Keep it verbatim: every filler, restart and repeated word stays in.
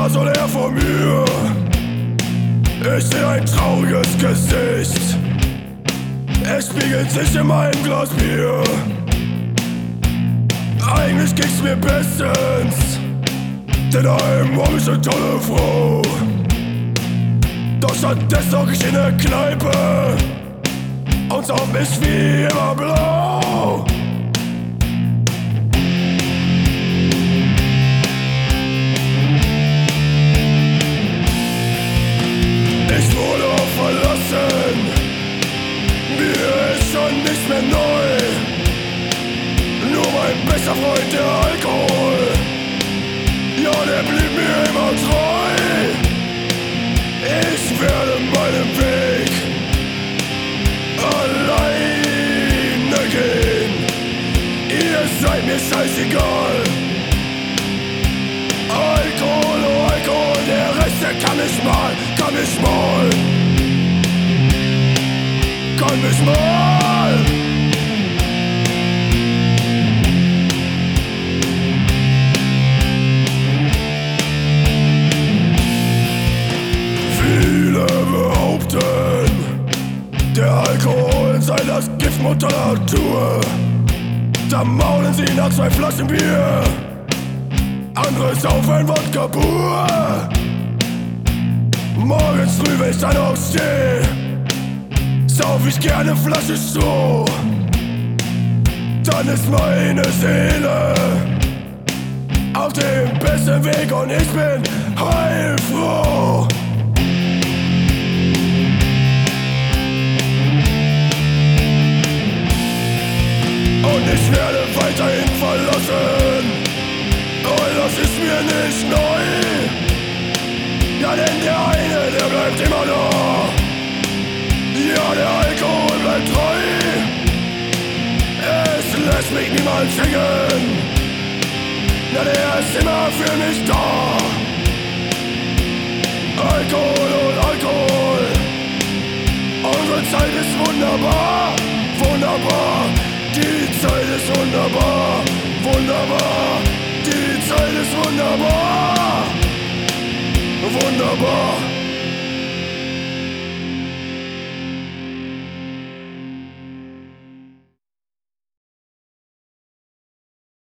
war so leer vor mir. Ich seh ein trauriges Gesicht. Es spiegelt sich in meinem Glas Bier. Eigentlich ging's mir bestens, denn heim hab ich eine tolle Frau. Doch stattdessen hock ich in der Kneipe und saug mich wie immer blau. Ich wurde auch verlassen, mir ist schon nicht mehr neu. Nur mein bester Freund, der Alkohol, ja, der blieb mir immer treu. Ich werde meinen Weg alleine gehen. Ihr seid mir scheißegal. Alkohol, oh Alkohol, der Rest, der kann mich mal, kann mich mal, kann mich mal. Viele behaupten, der Alkohol sei das Gift Mutter Natur. Da maulen sie nach zwei Flaschen Bier, andere saufen Wodka pur. Morgens früh, wenn ich dann aufsteh, sauf ich gerne Flasche Stroh. Dann ist meine Seele auf dem besten Weg und ich bin heilfroh. Und ich werde weiterhin verlassen, oh, das ist mir nicht neu. Ja, denn der eine, der bleibt immer da. Ja, der Alkohol bleibt treu. Es lässt mich niemals hängen. Ja, der ist immer für mich da. Alkohol und Alkohol, unsere Zeit ist wunderbar, wunderbar. Die Zeit ist wunderbar, wunderbar. Die Zeit ist wunderbar, wunderbar.